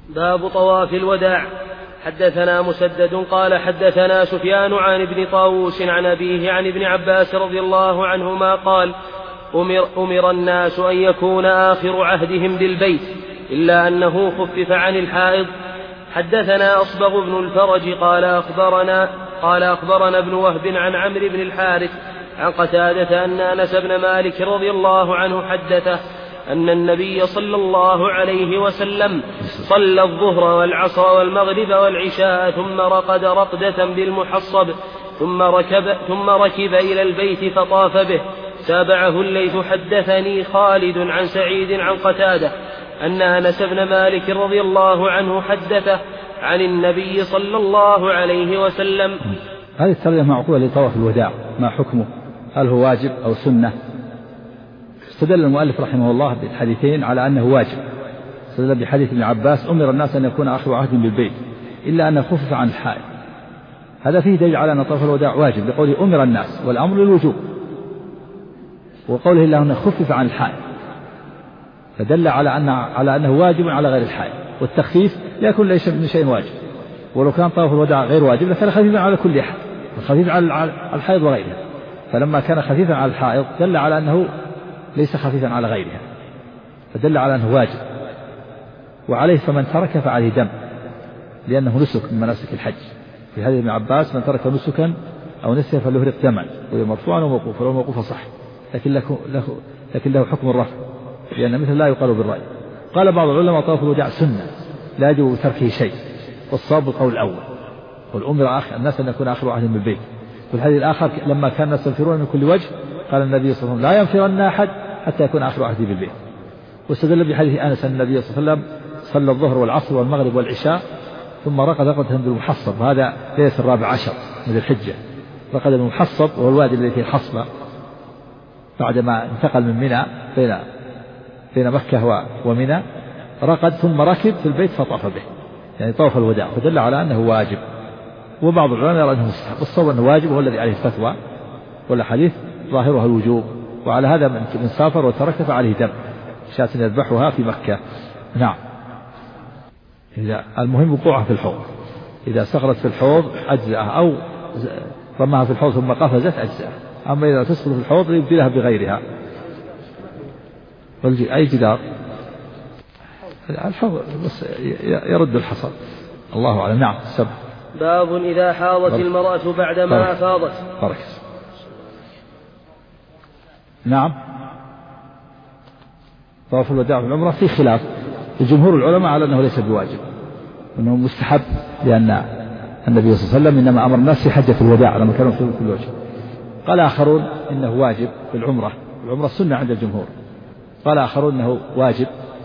باب طواف الوداع. حدثنا مسدد قال حدثنا سفيان عن ابن طاووس عن أبيه عن ابن عباس رضي الله عنهما قال أمر الناس أن يكون آخر عهدهم بالبيت إلا أنه خفف عن الحائض. حدثنا أصبغ بن الفرج قال أخبرنا ابن وهب عن عمرو بن الحارث عن قتادة أن أنس بن مالك رضي الله عنه حدثه أن النبي صلى الله عليه وسلم صلى الظهر والعصر والمغرب والعشاء ثم رقد رقدة بالمحصب ثم ركب إلى البيت فطاف به. تابعه الليث. حدثني خالد عن سعيد عن قتادة أن أنس بن مالك رضي الله عنه حدثه عن النبي صلى الله عليه وسلم. هذه الترجمة معقولة لطواف الوداع، ما حكمه؟ هل هو واجب أو سنة؟ استدل المؤلف رحمه الله بالحديثين على أنه واجب. استدل بحديث ابن عباس أمر الناس أن يكون آخر عهد بالبيت إلا أن خفف عن الحائض. هذا فيه دليل على أن طواف الوداع واجب لقوله أمر الناس، والأمر للوجوب، وقوله إلا أنه خفف عن الحائض فدل على أنه واجب على غير الحائض. والتخفيف لا يكون ليس من شيء واجب، ولو كان طواف الوداع غير واجب لكان خفيفا على كل أحد، خفيف على الحائض وغيرها، فلما كان خفيفا على الحائض دل على أنه ليس خفيفا على غيرها، فدل على أنه واجب. وعليه فمن ترك فعليه دم، لأنه نسك من مناسك الحج. في حديث ابن عباس من ترك نسكا أو نسيا فليهرق دما، وهو مرفوعا وموقوفا، ولو موقوفا صح، لكن له حكم الرفع، لأن مثل لا يقال بالرأي. قال بعض العلماء طواف الوداع سنة لا يجب تركه شيء، والصواب القول الأول، والأمر الناس أن يكون آخر عهد بالبيت. والحديث الآخر لما كان الناس ينفرون من كل وجه قال النبي صلى الله عليه وسلم لا ينفرن أحد حتى يكون آخر عهده بالبيت. واستدل بحديث أنس أن النبي صلى الله عليه وسلم صلى الظهر والعصر والمغرب والعشاء ثم رقد رقدة بالمحصب، هذا ليلة 14 من الحجة. رقد بالمحصب وهو الوادي الذي فيه الحصبة بعدما انتقل من منى بين مكة ومنى، رقد ثم ركب في البيت فطاف به، يعني طواف الوداع، فدل على أنه واجب. وبعض العلماء يرى أنه مستحب، والصواب أنه واجب وهو الذي عليه الفتوى، والحديث ظاهرها الوجوب. وعلى هذا من سافر وترك فعليه دم، شاة يذبحها في مكة. نعم. إذا المهم وقوعها في الحوض، إذا سقطت في الحوض أجزأها، أو رماها في الحوض ثم قفزت أجزأها. أما إذا تسقط في الحوض يبدلها بغيرها. أي جدار الحوض بس يرد الحصى، الله أعلم. نعم. سبب. باب إذا حاضت المرأة بعدما أفاضت. نعم. طواف الوداع في العمرة في خلاف الجمهور العلماء على أنه ليس بواجب، أنه مستحب، لأن النبي صلى الله عليه وسلم إنما أمر الناس في حجة الوداع لما كانوا في كل وجه. قال آخرون إنه واجب في العمرة السنة عند الجمهور. قال آخرون إنه واجب،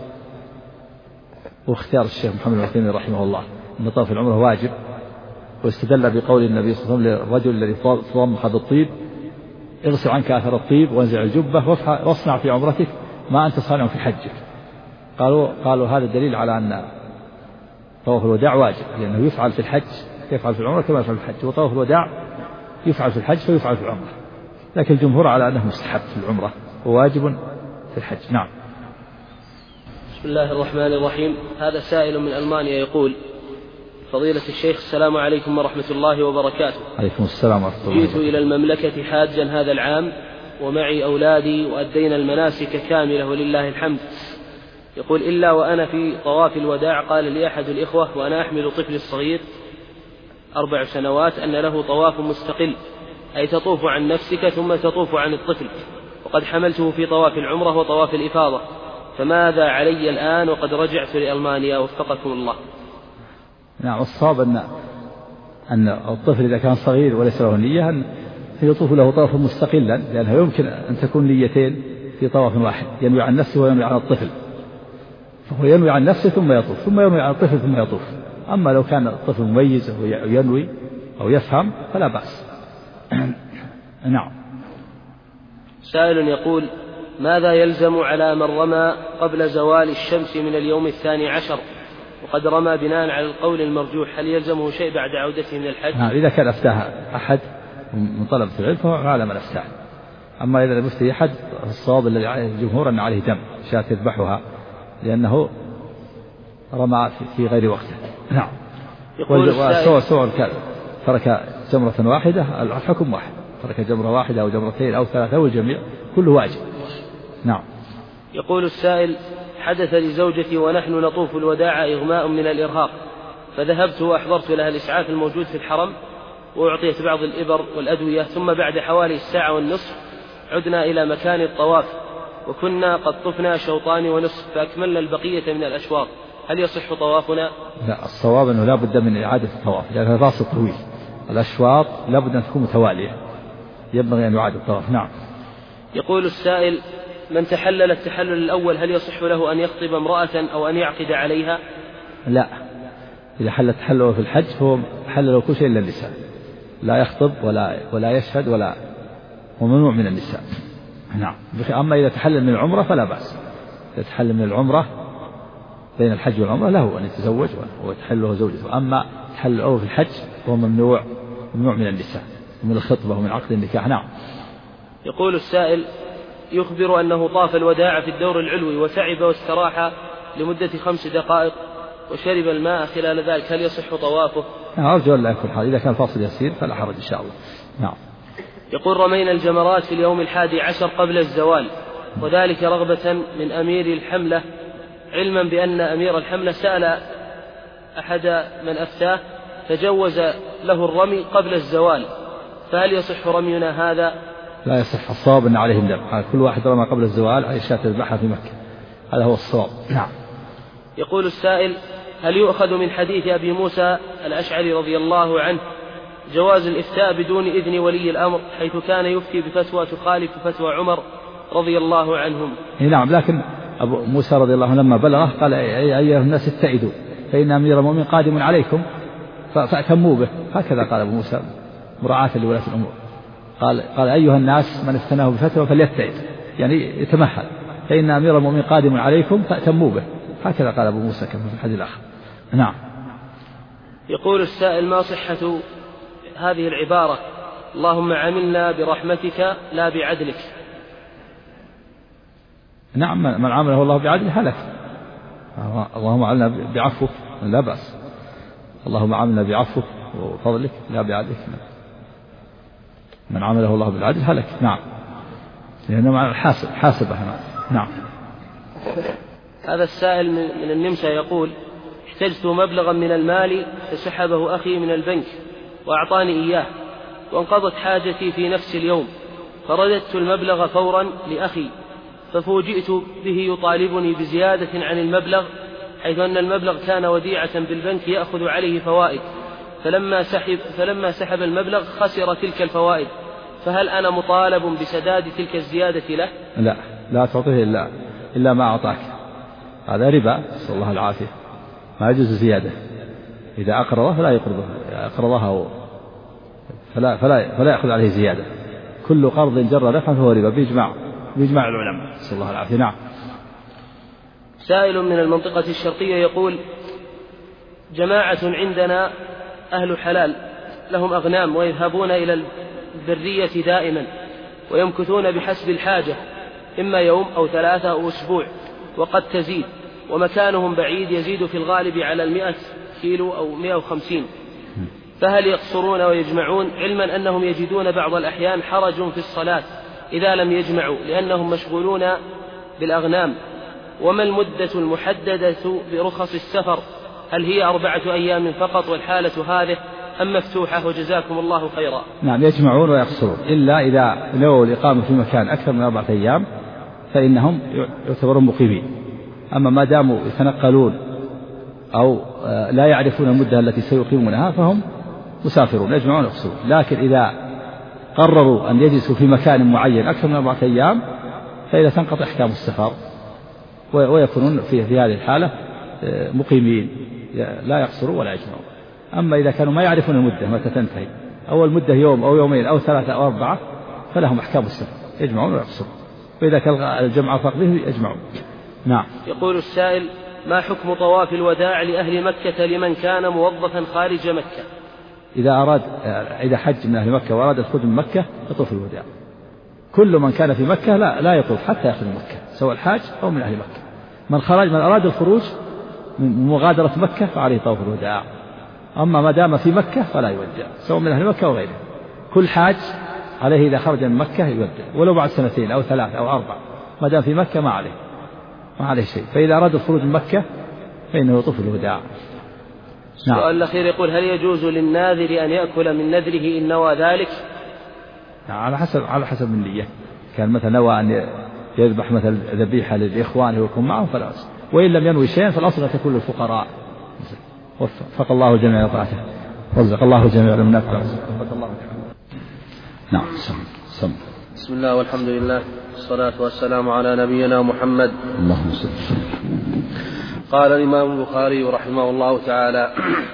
واختيار الشيخ محمد العثيمين رحمه الله أن طواف العمرة واجب، واستدل بقول النبي صلى الله عليه وسلم للرجل الذي تضمخ بالطيب اغسل عنك أثر الطيب وانزع الجبة واصنع في عمرتك ما أنت صانع في حجك. قالوا هذا دليل على أن طواف الوداع واجب، لأنه يفعل في الحج، يفعل في العمرة كما يفعل في الحج، وطواف الوداع يفعل في الحج فيفعل في العمرة، لكن الجمهور على أنه مستحب في العمرة وواجب في الحج. نعم. بسم الله الرحمن الرحيم. هذا سائل من ألمانيا يقول: فضيلة الشيخ السلام عليكم ورحمة الله وبركاته. عليكم السلام ورحمة الله وبركاته. جئت إلى المملكة حاجا هذا العام ومعي أولادي وأدينا المناسك كاملة ولله الحمد. يقول: إلا وأنا في طواف الوداع قال لي أحد الإخوة وأنا أحمل طفلي الصغير 4 سنوات أن له طواف مستقل، أي تطوف عن نفسك ثم تطوف عن الطفل، وقد حملته في طواف العمرة وطواف الإفاضة، فماذا علي الآن وقد رجعت لألمانيا وفقكم الله؟ نعم. الصواب أن الطفل إذا كان صغير وليس له نية أن يطوف له طوافا مستقلا، لأنها يمكن أن تكون نيتين في طواف واحد، ينوي عن نفسه وينوي عن الطفل، فهو ينوي عن نفسه ثم يطوف، ثم ينوي عن الطفل ثم يطوف. أما لو كان الطفل مميز وينوي أو يفهم فلا بأس. نعم. سائل يقول: ماذا يلزم على من رمى قبل زوال الشمس من اليوم 12 وقد رمى بناء على القول المرجوح، هل يلزمه شيء بعد عودته من الحج؟ نعم. إذا كان أفتاه أحد من طلبة العلم فهو على من أفتاه. أما إذا لم يفتي أحد الصواب الذي عليه الجمهور أن عليه دم، شاة يذبحها، لأنه رمى في غير وقته. نعم. سواء كان ترك جمرة واحدة الحكم واحد، ترك جمرة واحدة أو جمرتين أو ثلاثة أو الجميع كله واجب. نعم. يقول السائل: حدث لزوجتي ونحن نطوف الوداع إغماء من الإرهاق، فذهبت وأحضرت لها الإسعاف الموجود في الحرم وأعطيت بعض الإبر والأدوية، ثم بعد حوالي الساعة والنصف عدنا إلى مكان الطواف وكنا قد طفنا شوطان ونصف فأكملنا البقية من الأشواط، هل يصح طوافنا؟ لا، الصواب أنه لا بد من إعادة الطواف لأن يعني الراس طويل، الأشواط لا بد أن تكون متوالية، ينبغي أن يعاد الطواف. نعم. يقول السائل: من تحلل التحلل الأول هل يصح له أن يخطب امرأة أو أن يعقد عليها؟ لا، إذا حل التحلل في الحج فهو حلل كل شيء إلا النساء، لا يخطب ولا يشهد ولا وممنوع من النساء. نعم. أما إذا تحلل من العمرة فلا بأس، إذا تحلل من العمرة بين الحج والعمرة له أن يتزوج وتحله زوجته، أما تحلل أول في الحج فهو ممنوع من النساء ومن الخطبة ومن عقد النكاح. نعم. يقول السائل: يخبر أنه طاف الوداع في الدور العلوي وتعب واستراح لمدة 5 دقائق وشرب الماء خلال ذلك، هل يصح طوافه؟ أرجو أن لا يكون حال، إذا كان فاصل يسير فلا حرج إن شاء الله. نعم. يقول: رمينا الجمرات في اليوم 11 قبل الزوال، وذلك رغبة من أمير الحملة، علما بأن أمير الحملة سأل أحد من أفتاه تجوز له الرمي قبل الزوال، فهل يصح رمينا هذا؟ لا يصح، الصواب أن عليهم دم، كل واحد رمى قبل الزوال على شاة يذبحها في مكة، هذا هو الصواب. نعم. يقول السائل: هل يؤخذ من حديث أبي موسى الأشعري رضي الله عنه جواز الإفتاء بدون إذن ولي الأمر، حيث كان يفتي بفتوى تخالف فتوى عمر رضي الله عنهم؟ نعم، لكن أبو موسى رضي الله عنه لما بلغه قال: أيها الناس اتعدوا فإن أمير المؤمنين قادم عليكم فأتموا به، هكذا قال أبو موسى مراعاة لولاة الأمور، قال أيها الناس من افتناه بفتوى فليتعد، يعني يتمهل، فإن أمير المؤمنين قادم عليكم فأتموا به، هكذا قال أبو موسى كما في الحديث الآخر. نعم. يقول السائل: ما صحة هذه العبارة اللهم عاملنا برحمتك لا بعدلك؟ نعم، من عامله الله بعدله هلك، اللهم عاملنا بعفوك لا بأس، اللهم عاملنا بعفوك وفضلك لا بعدلك، من عامله الله بالعدل هلك. نعم، لأنه مع حاسبة. نعم. هذا السائل من النمسا يقول: احتجت مبلغا من المال فسحبه أخي من البنك وأعطاني إياه، وانقضت حاجتي في نفس اليوم، فرددت المبلغ فورا لأخي، ففوجئت به يطالبني بزيادة عن المبلغ، حيث أن المبلغ كان وديعة بالبنك يأخذ عليه فوائد، فلما سحب المبلغ خسر تلك الفوائد، فهل أنا مطالب بسداد تلك الزيادة له؟ لا تعطيه إلا ما أعطاك، هذا ربا، نسأل الله العافية، ما يجوز زيادة، إذا أقرضه فلا يقرضه، أقرضها فلا يأخذ عليه زيادة، كل قرض جر نفعا فهو ربا بإجماع العلماء، نسأل الله العافية. نعم. سائل من المنطقة الشرقية يقول: جماعة عندنا أهل حلال لهم أغنام ويذهبون إلى البرية دائما ويمكثون بحسب الحاجة، إما يوم أو 3 أو أسبوع، وقد تزيد، ومكانهم بعيد يزيد في الغالب على 100 كيلو أو 150، فهل يقصرون ويجمعون، علما أنهم يجدون بعض الأحيان حرج في الصلاة إذا لم يجمعوا لأنهم مشغولون بالأغنام؟ وما المدة المحددة برخص السفر، هل هي 4 أيام فقط والحالة هذه أم مفتوحة؟ وجزاكم الله خيرا. نعم، يجمعون ويقصرون، إلا إذا نووا الإقامة في مكان أكثر من 4 أيام فإنهم يعتبرون مقيمين، أما ما داموا يتنقلون أو لا يعرفون المدة التي سيقيمونها فهم مسافرون، يجمعون ويقصرون. لكن إذا قرروا أن يجلسوا في مكان معين أكثر من 4 أيام فإذا تنقطع أحكام السفر ويكونون في هذه الحالة مقيمين، لا يقصروا ولا يجمعوا. أما إذا كانوا ما يعرفون المدة متى تنتهي، أو المدة يوم أو يومين أو 3 أو 4، فلهم أحكام السفر، يجمعون ويقصرون، وإذا كان الجمع فقده يجمعون. نعم. يقول السائل: ما حكم طواف الوداع لأهل مكة لمن كان موظفا خارج مكة؟ إذا حج من أهل مكة وأراد الخروج من مكة يطوف الوداع، كل من كان في مكة لا يطوف حتى يخرج من مكة، سواء الحاج أو من أهل مكة. من أراد الخروج من مغادرة مكة فعليه طواف الوداع. أما ما دام في مكة فلا يودع، سواء من أهل مكة وغيره. كل حاج عليه إذا خرج من مكة يودع، ولو بعد 2 أو 3 أو 4، ما دام في مكة ما عليه شيء. فإذا أراد الخروج من مكة فإنه يطوف الوداع. السؤال الأخير يقول: هل يجوز للناذر أن يأكل من نذره إن نوى ذلك؟ على حسب النية. كان مثلا نوى أن يذبح مثلا ذبيحة لإخوانه ويكون معهم فلا بأس، وإن لم ينوي شيئا فالأصل أن تكون للفقراء. وفق الله جميع طاعته، رزق الله جميع المنافع. نعم. بسم الله والحمد لله والصلاة والسلام على نبينا محمد. اللهم صل وسلم. قال الإمام البخاري رحمه الله تعالى: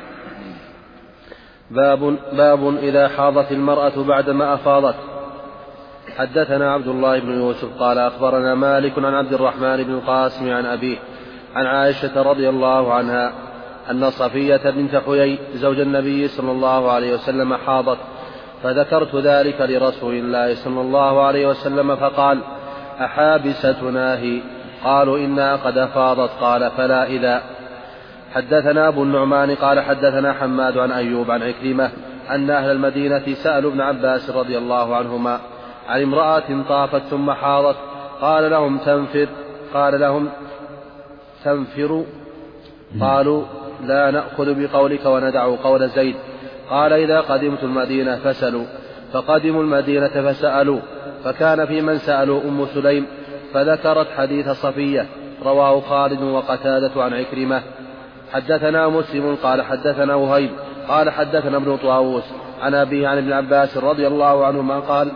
باب إذا حاضت المرأة بعدما أفاضت. حدثنا عبد الله بن يوسف قال أخبرنا مالك عن عبد الرحمن بن القاسم عن أبيه عن عائشة رضي الله عنها أن صفية بنت حيي زوج النبي صلى الله عليه وسلم حاضت، فذكرت ذلك لرسول الله صلى الله عليه وسلم فقال: أحابستنا هي؟ قالوا: إنها قد أفاضت. قال: فلا إذا. حدثنا أبو النعمان قال حدثنا حماد عن أيوب عن عكرمة أن أهل المدينة سألوا ابن عباس رضي الله عنهما عن امرأة طافت ثم حاضت، قال لهم تنفروا؟ قالوا: لا نأخذ بقولك وندع قول زيد. قال: إذا قدمت المدينة فسألوا. فقدموا المدينة فسألوا، فكان في من سألوا أم سليم، فذكرت حديث صفية. رواه خالد وقتادة عن عكرمة. حدثنا مسلم قال حدثنا وهيب قال حدثنا ابن طاووس عن أبيه عن ابن عباس رضي الله عنهما قال: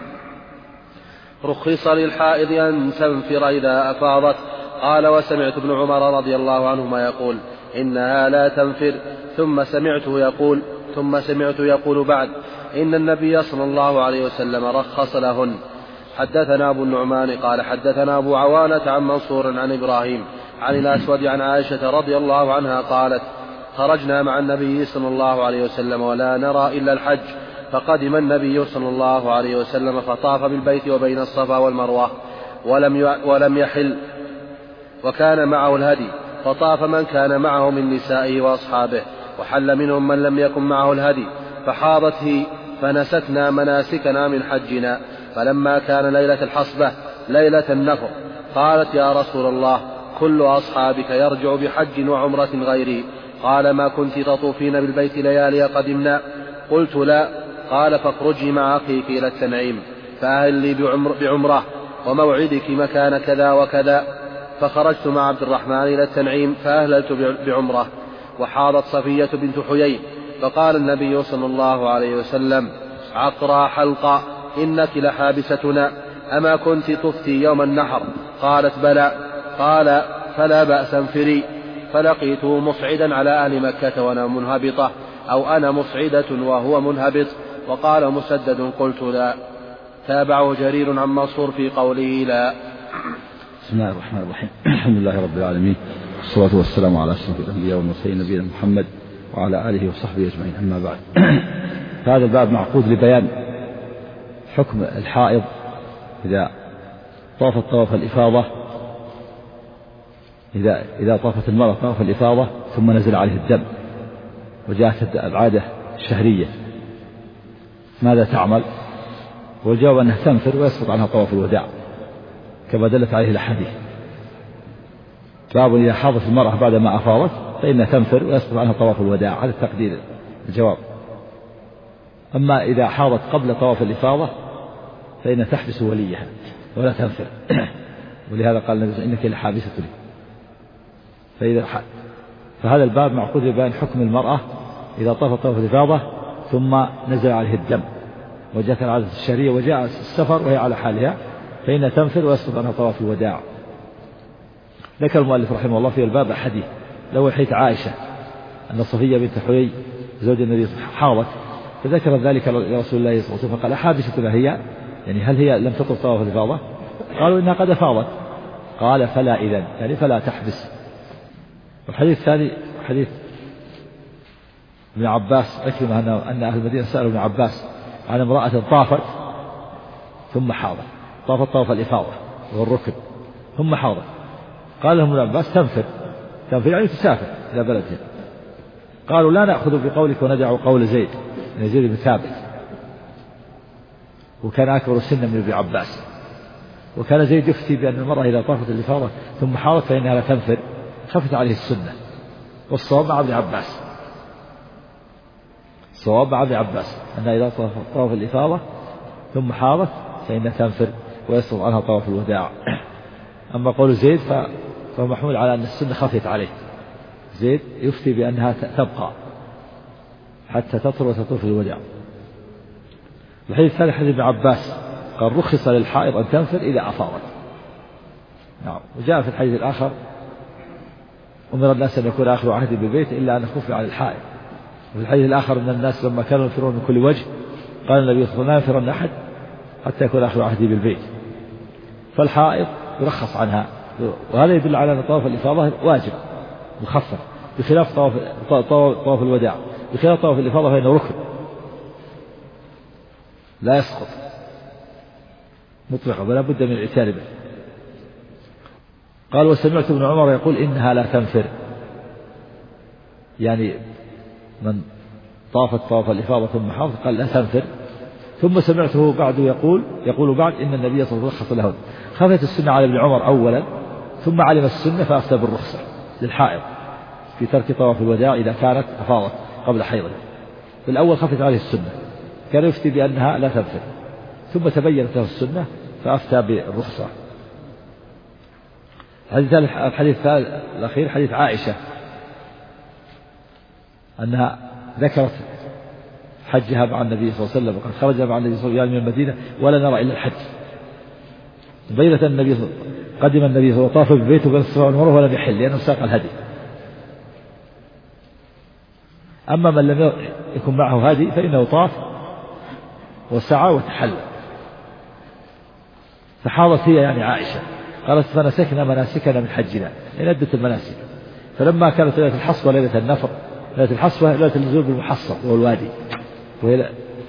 رخص للحائض أن تنفر إذا أفاضت. قال: وسمعت ابن عمر رضي الله عنهما يقول: إنها لا تنفر. ثم سمعت يقول بعد: إن النبي صلى الله عليه وسلم رخص لهن. حدثنا أبو النعمان قال حدثنا أبو عوانة عن منصور عن إبراهيم عن الأسود عن عائشة رضي الله عنها قالت: خرجنا مع النبي صلى الله عليه وسلم ولا نرى إلا الحج، فقدم النبي صلى الله عليه وسلم فطاف بالبيت وبين الصفا والمروة ولم يحل، وكان معه الهدي، فطاف من كان معه من نسائه وأصحابه، وحل منهم من لم يكن معه الهدي، فحاضت هي، فنسكنا مناسكنا من حجنا. فلما كان ليلة الحصبة ليلة النفر قالت: يا رسول الله، كل أصحابك يرجع بحج وعمرة غيري. قال: ما كنت تطوفين بالبيت ليالي قدمنا؟ قلت: لا. قال: فاخرجي مع أخيك إلى التنعيم فأهلي بعمرة، وموعدك مكان كذا وكذا. فخرجت مع عبد الرحمن إلى التنعيم فأهللت بعمرة. وحاضت صفية بنت حيي، فقال النبي صلى الله عليه وسلم: عطرا حلقا، إنك لحابستنا، أما كنت طفتي يوم النحر؟ قالت: بلى. قال: فلا بأس، انفري. فلقيته مصعدا على أهل مكة وأنا منهبطة، أو أنا مصعدة وهو منهبط. وقال مسدد: قلت: لا. تابعه جرير عن منصور في قوله: لا. بسم الله الرحمن الرحيم. الحمد لله رب العالمين، والصلاة والسلام على أشرف الأنبياء والمرسلين نبينا محمد وعلى آله وصحبه أجمعين. أما بعد، هذا الباب معقود لبيان حكم الحائض إذا طافت طواف الإفاضة، إذا طافت المرأة طواف الإفاضة ثم نزل عليه الدم وجاءت العادة الشهرية، ماذا تعمل؟ والجواب أنها تنفر ويسقط عنها طواف الوداع كما دلت عليه الأحاديث. باب إذا حاضت المرأة بعد ما أفاضت فإنها تنفر ويسقط عنها طواف الوداع، هذا التقدير الجواب. أما إذا حاضت قبل طواف الإفاضة فإنها تحبس وليها ولا تنفر ولهذا قال النبي: إنك لحابسة لي. فهذا الباب معقود ببيان حكم المرأة إذا طافت طواف الإفاضة ثم نزل عليه الدم وجاءت العادة الشهرية وجاء السفر وهي على حالها، فإنها تنفر ويسقط عنها طواف الوداع. ذكر المؤلف رحمه الله في الباب حديث له حديث عائشة أن صفية بنت حيي زوج النبي حاضت، فذكر ذلك لرسول الله صلى الله عليه وسلم فقال: حابستنا هي؟ يعني هل هي لم تطف طواف الإفاضة؟ قالوا: إنها قد أفاضت. قال: فلا إذن، يعني فلا تحبس. والحديث الثاني حديث ابن عباس عكرمة أن أهل المدينة سألوا ابن عباس عن امرأة طافت ثم حاضت، طافت طواف الإفاضة والركب ثم حاضت، قال لهم ابن عباس: تنفر. تنفر يعني تسافر إلى بلدهم. قالوا لا نأخذ بقولك وندع قول زيد بن ثابت، وكان أكبر سنا من ابن عباس. وكان زيد يفتي بأن المرأة إذا طافت الإفاضة ثم حاضت فإنها لا تنفر، خفت عليه السنة. والصواب مع ابن عباس، الصواب مع ابن عباس أنها إذا طاف الإفاضة ثم حاضت فإنها تنفر ويسقط عنها طواف الوداع. أما قول زيد فهو محمول على أن السنة خفت عليه. زيد يفتي بأنها تبقى حتى تطهر وتطوف الوداع. الحديث الثالث حديث ابن عباس قال رخص للحائض أن تنفر إذا أفاضت. نعم. وجاء في الحديث الآخر أمر الناس أن يكون آخر عهد بالبيت إلا أن خفي على الحائض. وفي الحديث الآخر أن الناس لما كانوا ينفرون من كل وجه قال النبي صلى الله عليه وسلم لا ينفرن أحد حتى يكون آخر عهد بالبيت. فالحائض يرخص عنها، وهذا يدل على أن طواف الإفاضة واجب مخفف بخلاف طواف الوداع. بخلاف طواف الإفاضة فإنه ركن لا يسقط مطلقا ولا بد من الاتيان به. قال وسمعت ابن عمر يقول إنها لا تنفر، يعني من طافت طواف الإفاضة ثم حاضت قال لا تنفر. ثم سمعته بعد يقول بعد إن النبي صلى الله عليه وسلم لهن. خفت السنة على ابن عمر أولا ثم علم السنة فأفتى بالرخصة للحائض في ترك طواف الوداع إذا كانت أفاضت قبل حيضه. في الأول خفت عليه السنة، كان يفتي بأنها لا تنفر، ثم تبينت له السنة فأفتى بالرخصة. الحديث الأخير حديث عائشة أنها ذكرت حجها مع النبي صلى الله عليه وسلم، وقد خرج مع النبي صلى الله عليه وسلم من المدينة ولا نرى إلا الحج. بينت النبي قدم النبي صلى الله عليه وسلم وطاف بالبيت وبين الصفا والمروة ولم يحل لأنه ساق الهدي. أما من لم يكن معه هدي فإنه طاف وسعى وتحلل. فحاضت هي يعني عائشة قالت فنسكنا مناسكنا من حجنا، يعني عدة المناسك. فلما كانت ليلة الحصبة ليلة النفر، ليلة الحصبة ليلة النزول بالمحصب وهو الوادي، وهي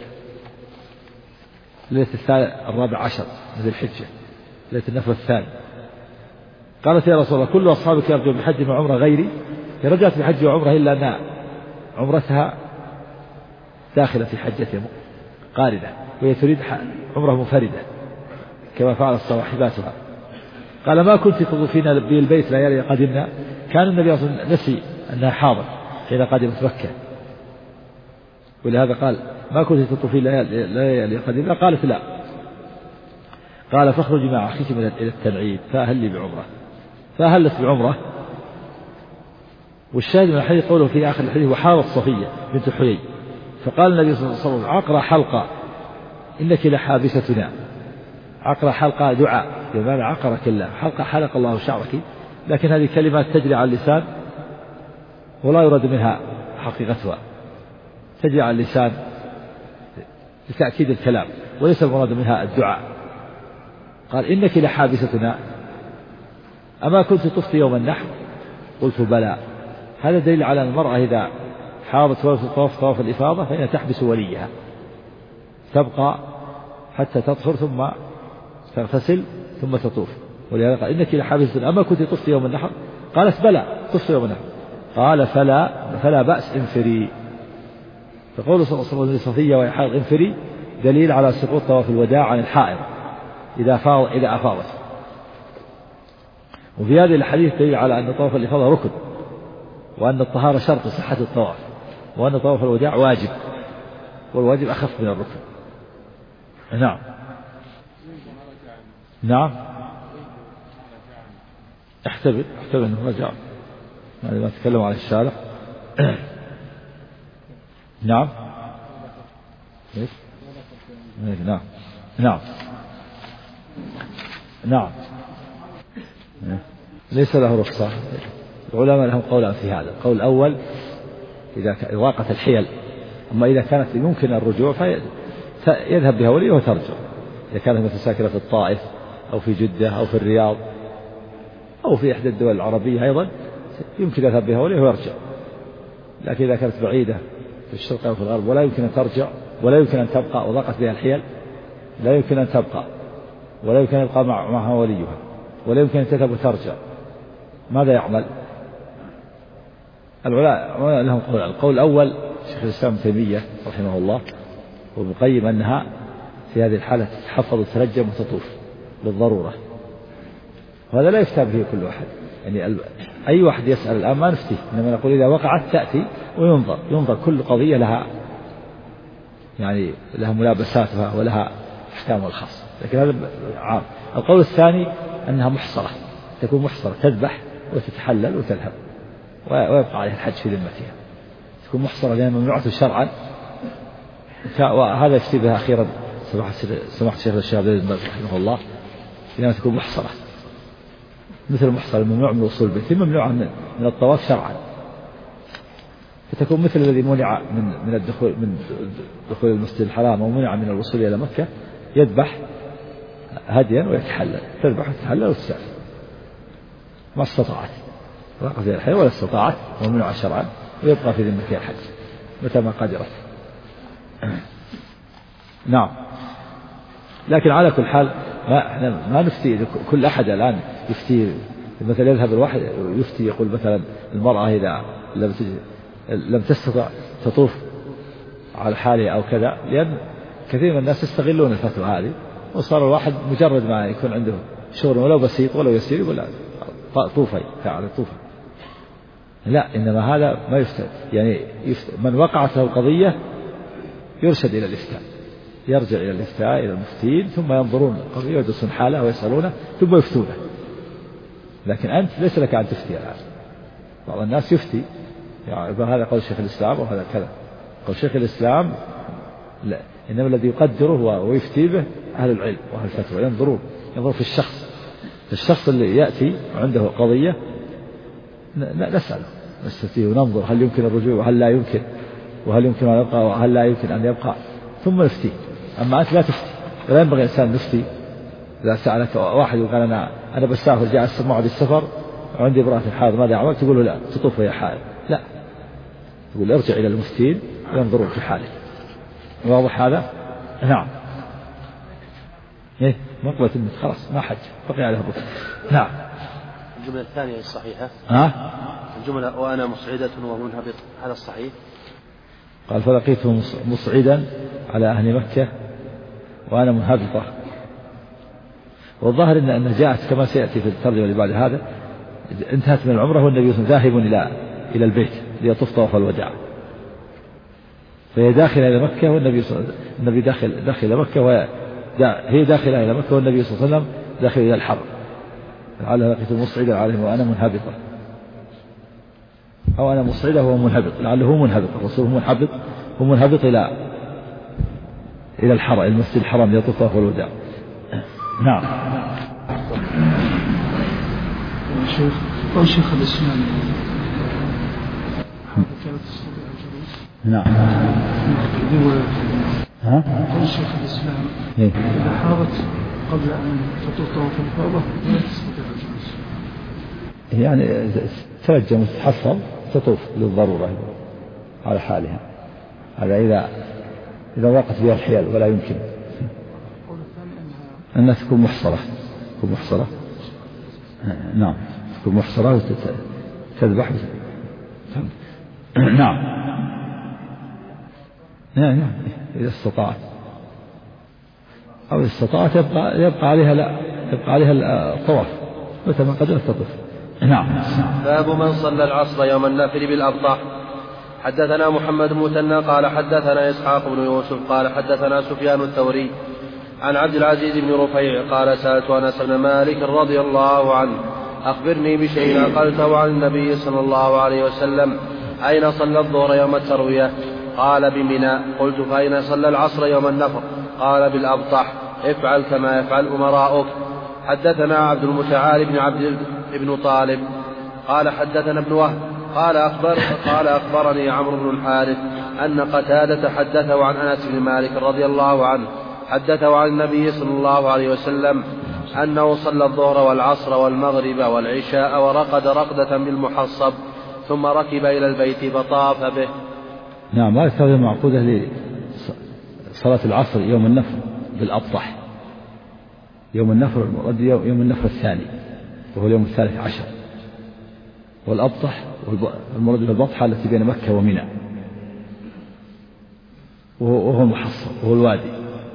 ليلة 14 من ذي الحجة، ليلة النفر الثاني. قالت يا رسول الله كل أصحابك يرجون بحج وعمرة غيري، رجعت بحج وعمرة إلا أن عمرتها داخلة في حجتها قارنة، وهي تريد عمرة منفردة كما فعلت صواحباتها. قال ما كنت تطوفين بالبيت ليالي قدمنا، كان النبي صلى الله عليه وسلم نسي أنها حاضر حين قدمت مكة، ولهذا قال ما كنت تطوفين ليالي قدمنا، قالت لا. قال فاخرجي مع أخيك إلى التنعيم فأهلي بعمرة، فأهلت بعمرة. والشاهد من الحديث قوله في آخر الحديث وحاضت صفية بنت حيي، فقال النبي صلى الله عليه وسلم عقر حلقة إنك لحابستنا. عقر حلقة دعاء بمعنى عقرك الله، حلقة حلق الله شعرك، لكن هذه كلمات تجري على اللسان ولا يراد منها حقيقتها، تجري على اللسان لتأكيد الكلام وليس المراد منها الدعاء. قال إنك لحابستنا أما كنت تفتي يوم النحر؟ قلت بلى. هذا دليل على أن المرأة إذا حاضت ولم تطوف طواف الإفاضة فإنها تحبس وليها، تبقى حتى تطهر ثم تغتسل ثم تطوف. ولهذا قال إنك لحابستنا أما كنت تفتي يوم النحر؟ قالت بلى تفتي يوم النحر. قال فلا بأس انفري. فقول صلى الله عليه وسلم لصفية وهي حائض انفري دليل على سقوط طواف الوداع عن الحائض إذا أفاضت. وفي هذه الحديث دليل على أن طواف الإفاضة ركن، وأن الطهارة شرط صحة الطواف، وأن طواف الوداع واجب، والواجب أخف من الركن. نعم احتمل أنه رجع ما تكلم عن الشارع. نعم نعم ليس له رخصة. العلماء لهم قولان في هذا. القول الأول إذا ضاقت الحيل، أما إذا كانت يمكن الرجوع فيذهب بها وليه وترجع. إذا كانت مثل ساكنة في الطائف أو في جدة أو في الرياض أو في إحدى الدول العربية أيضا يمكن يذهب بها وليه ويرجع. لكن إذا كانت بعيدة في الشرق أو في الغرب ولا يمكن أن ترجع ولا يمكن أن تبقى وضاقت بها الحيل، لا يمكن أن تبقى ولا يمكن أن يبقى معها وليها ولا يمكن أن تذهب وترجع، ماذا يعمل؟ العلماء لهم قول. القول الأول شيخ الإسلام ابن تيمية رحمه الله وابن القيم أنها في هذه الحالة تتحفظ وترجم وتطوف للضرورة، وهذا لا يفتى به كل واحد. يعني أي واحد يسأل الآن ما نفتيه، إنما نقول إذا وقعت تأتي وينظر كل قضية لها يعني لها ملابساتها ولها أحكامها الخاصة، لكن هذا عام. القول الثاني أنها محصرة، تكون محصرة، تذبح وتتحلل وتذهب ويبقى عليها الحج في ذمتها، تكون محصرة لأنها ممنوعة شرعا، وهذا يفتي بها أخيرا سماحة الشيخ الشيخ عبد العزيز رحمه الله، لأنها تكون محصرة مثل المحصر الممنوع من وصول البيت، ممنوع من الطواف شرعا، فتكون مثل الذي منع من دخول المسجد الحرام ومنع من الوصول إلى مكة، يذبح هديا ويتحلل، تذبح وتتحلل وتسافر ما استطاعت، وقف في الحياة ولا استطاعت ومنع شرعا، ويبقى في ذمتها الحج متى ما قدرت. نعم. لكن على كل حال ما نفتي كل أحد الآن يفتي، مثلا يذهب الواحد يفتي يقول مثلا المرأة إذا لم تستطع تطوف على حالها أو كذا، لأن كثير من الناس يستغلون الفتوى هذه، وصار الواحد مجرد ما يكون عنده شغل ولو بسيط ولو يسير يقول طوفي تعال طوفي. لا، إنما هذا ما يفتى. يعني من وقعت له القضية يرشد إلى الإفتاء، يرجع إلى الإفتاء إلى المفتين، ثم ينظرون القضية ويدرسون حالها ويسألونه ثم يفتونه. لكن أنت ليس لك أن تفتي الآن. بعض الناس يفتي يعني هذا قول شيخ الإسلام وهذا كذا، قول شيخ الإسلام لا، إنما الذي يقدره ويفتي به أهل العلم وأهل الفتوى، ينظرون في الشخص اللي يأتي عنده قضية نسأله نستفتيه وننظر هل يمكن الرجوع وهل لا يمكن، وهل يمكن أن يبقى وهل لا يمكن أن يبقى، ثم نفتيه. أما أنت لا تفتي، ولا ينبغي الإنسان يفتي. إذا سألك واحد وقال أنا بسافر جاء موعد السفر وعندي امرأة حائض ماذا أعمل؟ تقول له لا تطوف وهي حائض، لا، تقول ارجع إلى المفتين وينظرون في حالك. واضح هذا؟ نعم. إيه مقبلة المت خلاص ما حج بقي عليها الركن. نعم. الجملة الثانية الصحيحة. الجملة وأنا مصعدة ومنهبط، هذا الصحيح. قال فلقيته مصعدا على أهل مكة وأنا منهبطة. والظاهر أن جاءت كما سيأتي في الترجمة اللي بعد هذا، انتهت من العمرة والنبي ذاهب إلى البيت ليطوف طواف الوداع، فهي داخلة إلى مكة والنبي داخل إلى مكة، هي داخلة إلى مكة والنبي صلى الله عليه وسلم داخل إلى الحرم. لعل لقيته مصعدا عليهم وأنا منهبطة، أو أنا مصعدة وهو منهبط، لعله هو منهبط، الرسول هو منهبط إلى الحرم، المسجد الحرام ليطوف طواف الوداع. نعم. شيخ الإسلام نعم. قول شيخ الإسلام إذا حاضت قبل أن تطوف طواف الإفاضة لا تستطيع الجلوس، يعني ترجم وتتحفظ تطوف للضرورة على حالها، هذا إذا وقت بها الحيل ولا يمكن. أنها تكون محصرة. نعم، تكون محصرة وتذبح. نعم. إذا استطاعت أو استطاعت يبقى عليها الطواف متى ما قدرت تطوف. نعم. باب من صلى العصر يوم النفر بالأبطح. حدثنا محمد بن مثنى قال حدثنا إسحاق بن يوسف قال حدثنا سفيان الثوري عن عبد العزيز بن رفيع قال سألت أنس بن مالك رضي الله عنه أخبرني بشيء نقلته عن النبي صلى الله عليه وسلم، أين صلى الظهر يوم التروية؟ قال بمنى. قلت فأين صلى العصر يوم النفر؟ قال بالأبطح. افعل كما يفعل أمراؤك. حدثنا عبد المتعال بن عبد بن طالب قال حدثنا ابن وهب قال أخبرني عمرو بن الحارث أن قتادة حدثه عن أنس بن مالك رضي الله عنه حدثه عن النبي صلى الله عليه وسلم أنه صلى الظهر والعصر والمغرب والعشاء ورقد رقدة بالمحصب ثم ركب إلى البيت فطاف به. نعم. هذه الترجمة معقودة لصلاة العصر يوم النفر بالأبطح. يوم النفر الثاني وهو اليوم 13. والأبطح والمراد بالبطحة التي بين مكة ومنى، وهو المحصب وهو الوادي.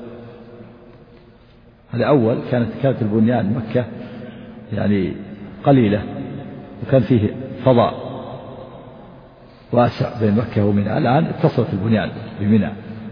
هذا أول كانت البنيان مكة يعني قليلة، وكان فيه فضاء واسع بين مكة ومنى. الآن اتصلت البنيان بمنى.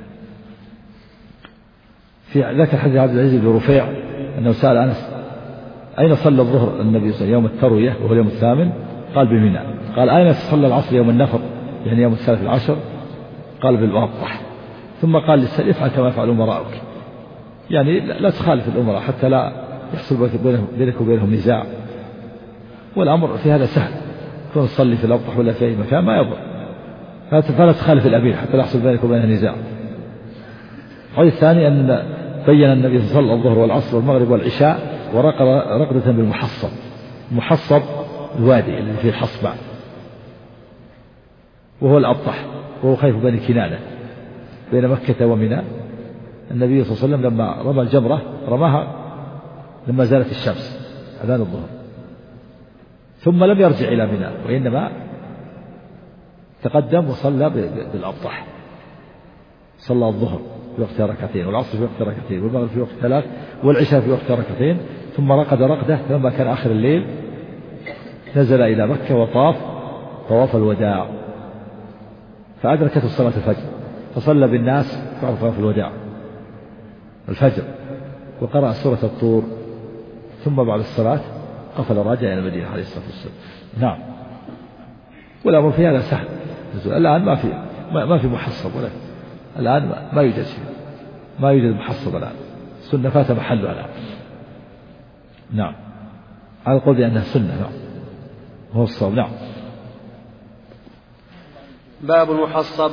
في ذكر حديث عبد العزيز بن رفيع أنه سأل أنس أين صلى الظهر النبي صلى الله عليه وسلم يوم التروية وهو اليوم الثامن؟ قال بمنى. قال أين صلى العصر يوم النفر يعني يوم الثالث العشر؟ قال بالأبطح. ثم قال للسائل افعل كما يفعل أمراؤك، يعني لا تخالف الأمراء حتى لا يحصل بينك وبينهم نزاع، والأمر في هذا سهل، كون تصلي في الأبطح ولا في أي مكان ما يضر، فلا تخالف الأمير حتى لا يحصل بينك وبينه نزاع. الحديث الثاني أن بين النبي صلى الله عليه وسلم الظهر والعصر والمغرب والعشاء ورقدة بالمحصب. المحصب الوادي الذي فيه الحصبة، وهو الأبطح، وهو خيف بني كنانة بين مكة ومنى. النبي صلى الله عليه وسلم لما رمى الجمرة رماها لما زالت الشمس أذان الظهر، ثم لم يرجع إلى منى، وإنما تقدم وصلى بالأبطح. صلى الظهر في وقت ركعتين، والعصر في وقت ركعتين، والمغرب في وقت ثلاث، والعشاء في وقت ركعتين، ثم رقد رقدة. فلما كان آخر الليل نزل إلى مكة وطاف طواف الوداع، فأدركته صلاة الفجر، فصلى بالناس بعد طواف الوداع الفجر، وقرأ سورة الطور، ثم بعد الصلاة قفل راجع إلى المدينة عليه الصلاة والسلام. نعم. والأمر في هذا سهل. الآن ما في محصب، ولا الآن ما يوجد محصب الآن، السنة فات محلها الآن. نعم، على القول بأنها سنة. نعم، هو الصواب. نعم. باب المحصب.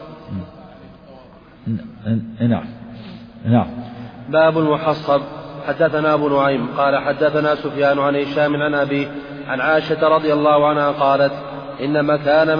نعم. نعم. باب المحصب. حدثنا أبو نعيم قال حدثنا سفيان عن هشام عن أبيه عن عائشة رضي الله عنها قالت إنما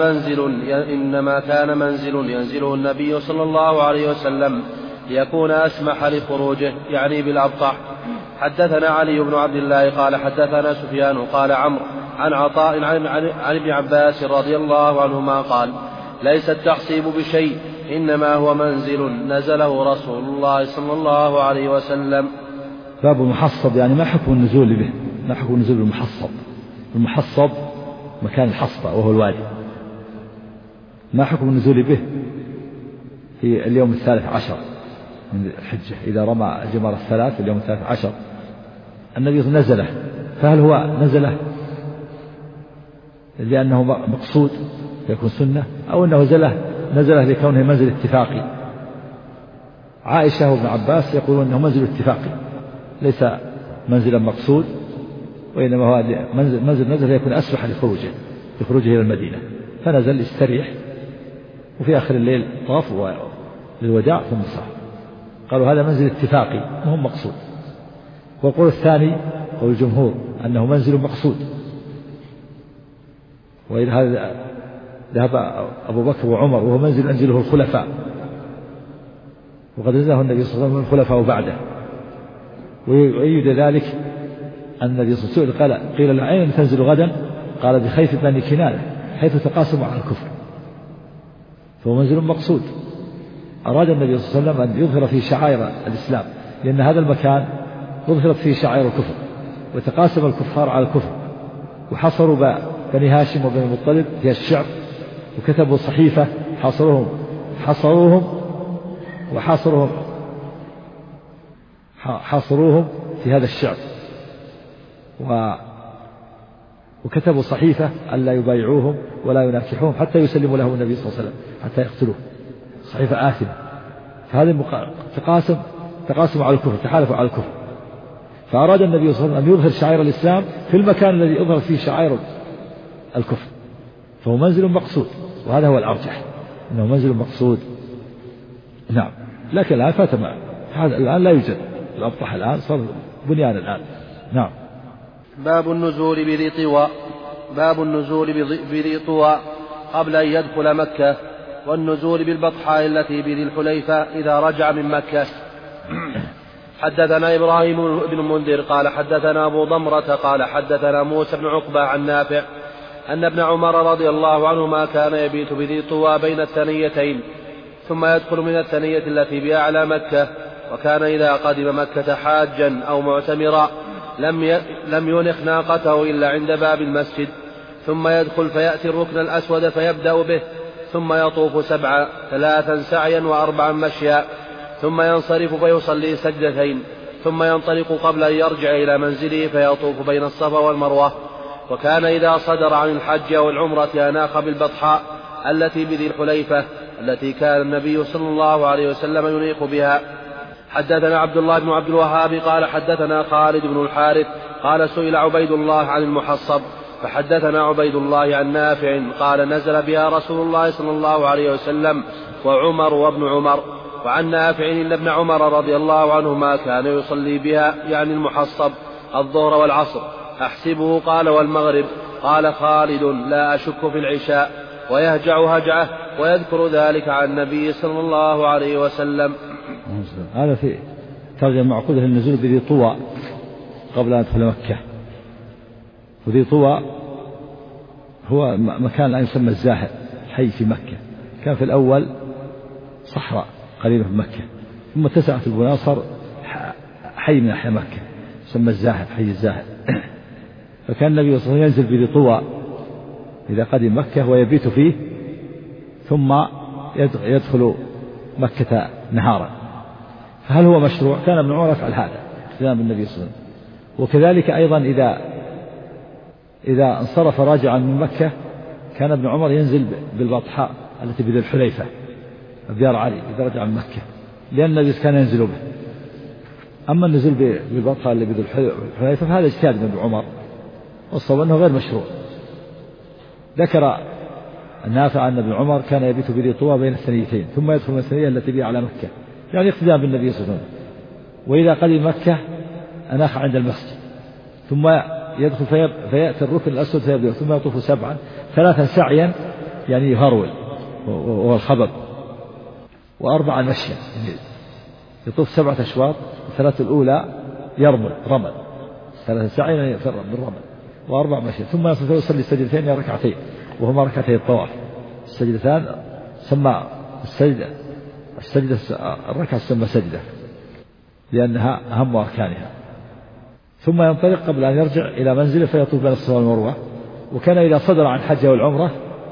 كان منزل ينزله النبي صلى الله عليه وسلم ليكون أسمح لخروجه، يعني بالأبطح. حدثنا علي بن عبد الله قال حدثنا سفيان قال عمرو عن عطاء عن ابن عباس رضي الله عنهما قال ليس التحصيب بشيء، إنما هو منزل نزله رسول الله صلى الله عليه وسلم. باب المحصب، يعني ما حكم النزول به، ما حكم النزول بالمحصب؟ المحصب مكان الحصبة وهو الوادي. ما حكم النزول به في اليوم الثالث عشر من الحجة، إذا رمى الجمار الثلاث في اليوم الثالث عشر النبي نزله، فهل هو نزله لأنه مقصود يكون سنة، أو أنه نزله لكونه منزل اتفاقي؟ عائشة وابن عباس يقولون أنه منزل اتفاقي ليس منزلا مقصود، وإنما هو منزل نزل يكون أسمح لخروجه إلى المدينة، فنزل يستريح، وفي آخر الليل طاف للوداع ثم صار. قالوا هذا منزل اتفاقي وهو مقصود. والقول الثاني قول الجمهور أنه منزل مقصود، وإلى هذا ذهب أبو بكر وعمر، وهو منزل ينزله الخلفاء، وقد نزله النبي صلى الله عليه وسلم الخلفاء بعده. ويؤيد ذلك أن النبي صلى الله عليه وسلم قيل له أين تنزل غدا؟ قال بخيف بني كنانة حيث تقاسموا على الكفر، فهو منزل مقصود. أراد النبي صلى الله عليه وسلم أن يظهر فيه شعائر الإسلام، لأن هذا المكان أظهرت فيه شعائر الكفر، وتقاسم الكفار على الكفر، وحصروا بني هاشم وبني المطلب في الشعب، وكتبوا صحيفة حاصروهم في هذا الشعب، وكتبوا صحيفة ألا يبايعوهم ولا يناكحوهم حتى يسلموا لهم النبي صلى الله عليه وسلم حتى يقتلوه، صحيفة آثمة. فهذا تقاسموا على الكفر، تحالفوا على الكفر. فأراد النبي صلى الله عليه وسلم أن يظهر شعائر الإسلام في المكان الذي أظهر فيه شعائر الكفر، فهو منزل مقصود، وهذا هو الأرجح أنه منزل مقصود. نعم. لكن الآن هذا الآن لا يوجد الأبطح، الآن صار بنيان الآن. نعم. باب النزول بذي طوى قبل أن يدخل مكة، والنزول بالبطحاء التي بذي الحليفة إذا رجع من مكة. حدثنا إبراهيم بن المنذر قال حدثنا أبو ضمرة قال حدثنا موسى بن عقبة عن نافع أن ابن عمر رضي الله عنهما كان يبيت بذي طوى بين الثنيتين ثم يدخل من الثنية التي بأعلى مكة، وكان إذا قدم مكة حاجا أو معتمرا لم ينخ ناقته إلا عند باب المسجد، ثم يدخل فيأتي الركن الأسود فيبدأ به، ثم يطوف 7 3 سعيا و4 مشيا، ثم ينصرف فيصلي سجدتين، ثم ينطلق قبل أن يرجع إلى منزله فيطوف بين الصفا والمروة. وكان إذا صدر عن الحج أو العمرة أناخ بالبطحاء التي بذي الحليفة التي كان النبي صلى الله عليه وسلم ينيخ بها. حدثنا عبد الله بن عبد الوهاب قال حدثنا خالد بن الحارث قال سئل عبيد الله عن المحصب فحدثنا عبيد الله عن نافع قال نزل بها رسول الله صلى الله عليه وسلم وعمر وابن عمر. وعن نافع إن ابن عمر رضي الله عنهما كان يصلي بها يعني المحصب الظهر والعصر أحسبه قال والمغرب. قال خالد لا أشك في العشاء ويهجع هجعه ويذكر ذلك عن النبي صلى الله عليه وسلم. هذا في ترجمة معقودة للنزول بذي طوى قبل أن يدخل مكة. وذي طوى هو مكان الآن يسمى الزاهر حي في مكة، كان في الأول صحراء قريبة من مكة، ثم اتسعت البنية صار حي من أحياء مكة يسمى الزاهر حي الزاهر. فكان النبي صلى الله عليه وسلم ينزل بذي طوى إذا قدم مكة ويبيت فيه ثم يدخل مكة نهارا. فهل هو مشروع؟ كان ابن عمر يفعل هذا اقتداء بالنبي صلى الله عليه وسلم. وكذلك أيضا إذا انصرف راجعا من مكة كان ابن عمر ينزل بالبطحاء التي بذي الحليفة أبيار علي إذا رجع من مكة، لأن النبي كان ينزل به. أما النزول بالبطحاء اللي بذي الحليفة فهذا اجتهاد من ابن عمر، والصواب أنه غير مشروع. ذكر النافع أن ابن عمر كان يبيت بذي طوى بين الثنيتين ثم يدخل من الثنية التي بها على مكة، يعني اقتداء بالنبي صلى الله عليه وسلم. وإذا قدم مكة أناخ عند المسجد ثم يدخل فيأتي الركن الأسود فيبدأ، ثم يطوف 7 3 سعيا يعني يهرول وهو الخبب، و4 مشيا يطوف 7 أشواط، 3 الأولى رمل 3 سعيا بالرمل، و4 مشيا، ثم يصلي السجدتين يا ركعتين وهما ركعتي الطواف. السجدتان سمى السجدة الركعة تسمى سجدة لأنها أهم أركانها. ثم ينطلق قبل أن يرجع إلى منزله فيطوف بين الصفا والمروة. وكان إذا صدر عن حجه والعمرة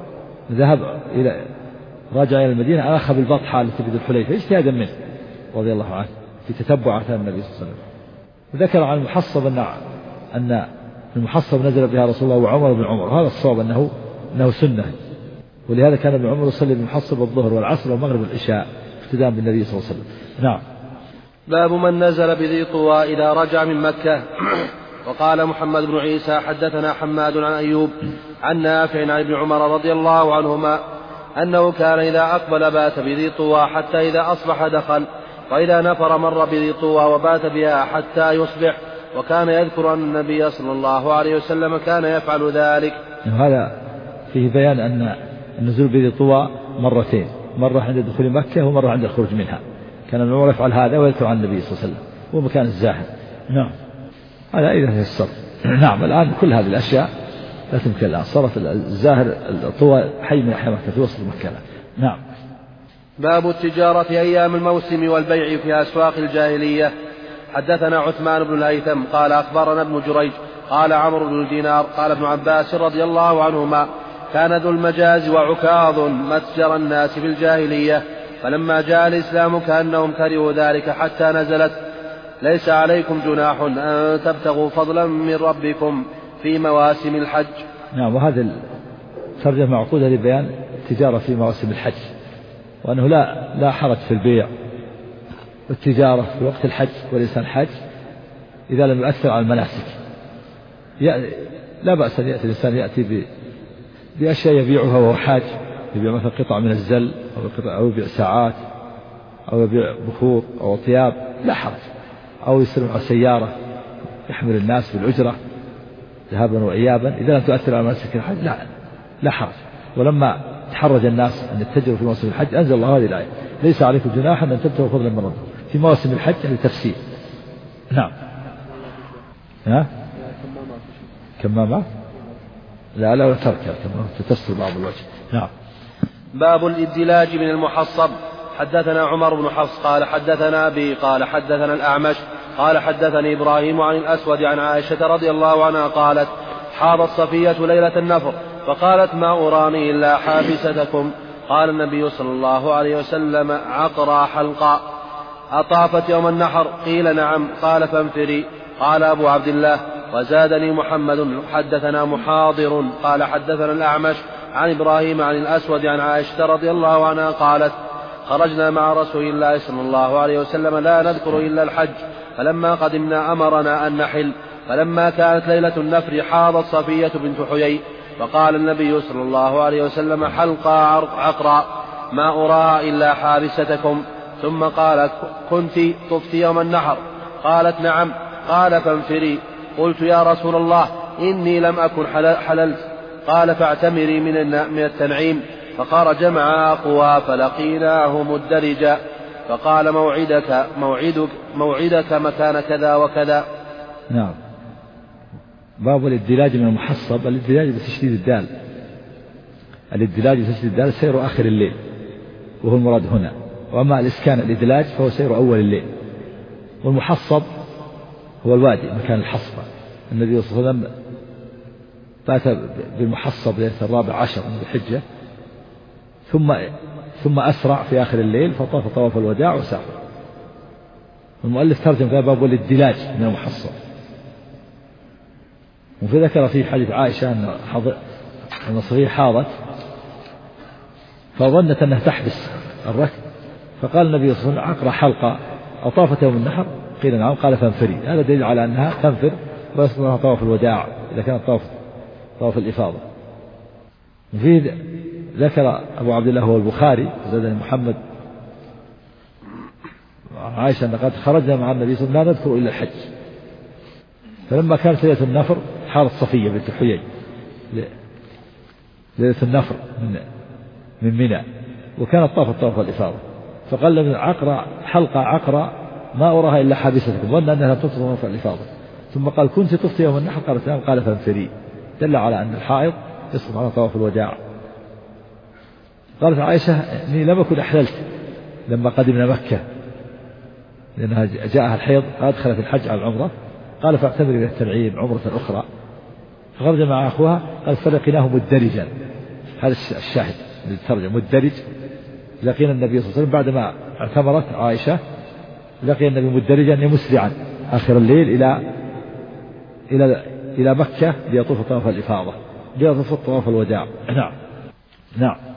راجع إلى المدينة أناخ بالبطحاء التي بذي الحليفة اجتهادا منه رضي الله عنه في تتبع آثار النبي صلى الله عليه وسلم. وذكر عن المحصب أن المحصب نزل بها رسول الله وعمر بن عمر، وهذا الصواب أنه سنة، ولهذا كان ابن عمر يصلي بالمحصب الظهر والعصر والمغرب والعشاء اقتداء بالنبي صلى الله عليه وسلم. نعم. باب من نزل بذي طوى إذا رجع من مكة. وقال محمد بن عيسى حدثنا حماد عن أيوب عن نافع عن ابن عمر رضي الله عنهما أنه كان إذا أقبل بات بذي طوى حتى إذا أصبح دخل، وإذا نفر مر بذي طوى وبات بها حتى يصبح، وكان يذكر أن النبي صلى الله عليه وسلم كان يفعل ذلك. هذا فيه بيان أن النزول بذي طوى مرتين، مرة عند دخول مكة ومرة عند الخروج منها. كان ابن عمر يفعل هذا ويذكر عن النبي صلى الله عليه وسلم، هو مكان الزاهر. نعم. هذا إذا تيسر. نعم. الآن كل هذه الأشياء لا تمكن الآن، صارت الزاهر الطوى حي من أحياء مكة في وسط مكة. نعم. باب التجارة أيام الموسم والبيع في أسواق الجاهلية. حدثنا عثمان بن الهيثم قال أخبرنا ابن جريج قال عمرو بن دينار قال ابن عباس رضي الله عنهما كان ذو المجاز وعكاظ متجر الناس في الجاهلية، فلما جاء الإسلام كأنهم كرهوا ذلك حتى نزلت ليس عليكم جناح أن تبتغوا فضلا من ربكم في مواسم الحج. نعم. وهذا الترجمة معقودة لبيان التجارة في مواسم الحج، وأنه لا حرج في البيع والتجارة في وقت الحج والإنسان حج إذا لم يؤثر على المناسك. لا بأس أن يأتي الإنسان يأتي بأشياء يبيعها وهو حاج، يبيع مثلا قطع من الزل أو يبيع ساعات أو يبيع بخور أو ثياب، لا حرج. أو يسلم على سيارة يحمل الناس بالأجرة ذهابا وإيابا إذا لم تؤثر على مناسك الحج لا حرج. ولما تحرج الناس أن يتجروا في موسم الحج أنزل الله هذه الآية ليس عليكم جناح أن تبتغوا فضلا من ربكم في مواسم الحج لتفسير. نعم. كمامة لا تركها تستر بعض الوجه. نعم. باب الادلاج من المحصب. حدثنا عمر بن حفص قال حدثنا أبي قال حدثنا الأعمش قال حدثني إبراهيم عن الأسود عن عائشة رضي الله عنها قالت حاضت صفية ليلة النفر فقالت ما أراني إلا حابستكم. قال النبي صلى الله عليه وسلم عقرى حلقا أطافت يوم النحر؟ قيل نعم. قال فانفري. قال أبو عبد الله وزادني محمد حدثنا محاضر قال حدثنا الأعمش عن إبراهيم عن الأسود عن عائشة رضي الله عنها قالت خرجنا مع رسول الله صلى الله عليه وسلم لا نذكر إلا الحج فلما قدمنا أمرنا أن نحل فلما كانت ليلة النفر حاضت صفية بنت حيي فقال النبي صلى الله عليه وسلم حلقا عقرا ما أراها إلا حابستكم. ثم قالت كنت طفت يوم النحر؟ قالت نعم. قال فانفري. قلت يا رسول الله إني لم أكن حللت. قال فاعتمري من التنعيم. فخرج مع أخوها فلقيناه مدرجا فقال موعدك مكان كذا وكذا. نعم. باب الادلاج من المحصب. الادلاج بتشديد الدال. الادلاج بتشديد الدال سير آخر الليل وهو المراد هنا. وأما الإسكان الادلاج فهو سير أول الليل. والمحصب هو الوادي مكان الحصبة. النبي صلى الله عليه وسلم بات بالمحصب ليلة 14 من الحجة ثم أسرع في آخر الليل فطاف طواف الوداع وسافر. المؤلف ترجم قال باب الادلاج من المحصب. وفي ذكر في حديث عائشة أن صفية حاضت فظنت أنها تحبس الركب فقال النبي صلى الله عليه وسلم عقر حلقة أطافت يوم النحر؟ قيل نعم. قال فانفري. هذا دليل على أنها تنفر ويصل لها طواف الوداع إذا كانت طواف الإفاضة. وفيه ذكر أبو عبد الله هو البخاري زادني محمد عائشة أن قد خرجنا مع النبي صلى الله عليه وسلم لا نذكر إلا الحج فلما كانت ليلة النفر حارت صفية بنت حيي ليلة النفر من منى وكانت طافت طواف الإفاضة فقال لهم حلقة عقرة ما أراها إلا حابستكم ظن أنها تطفى طواف الإفاضة. ثم قال كنت طفت يوم النحر؟ قالت نعم. قال فانفري. دل على أن الحائض يسقط على طواف الوداع. قالت عائشة إني لم أكن أحللت لما قدمنا مكة لأنها جاءها الحيض فأدخلت الحج على العمرة. قال فاعتبري من التنعيم عمرة أخرى. فخرج مع أخوها قال فلقيناه مدرجا. هذا الشاهد للترجمة مدرج. لقينا النبي صلى الله عليه وسلم بعدما اعتمرت عائشة لقي النبي مدرجا مسرعا آخر الليل إلى مكة ليطوف طواف الإفاضة ليطوف طواف الوداع. نعم.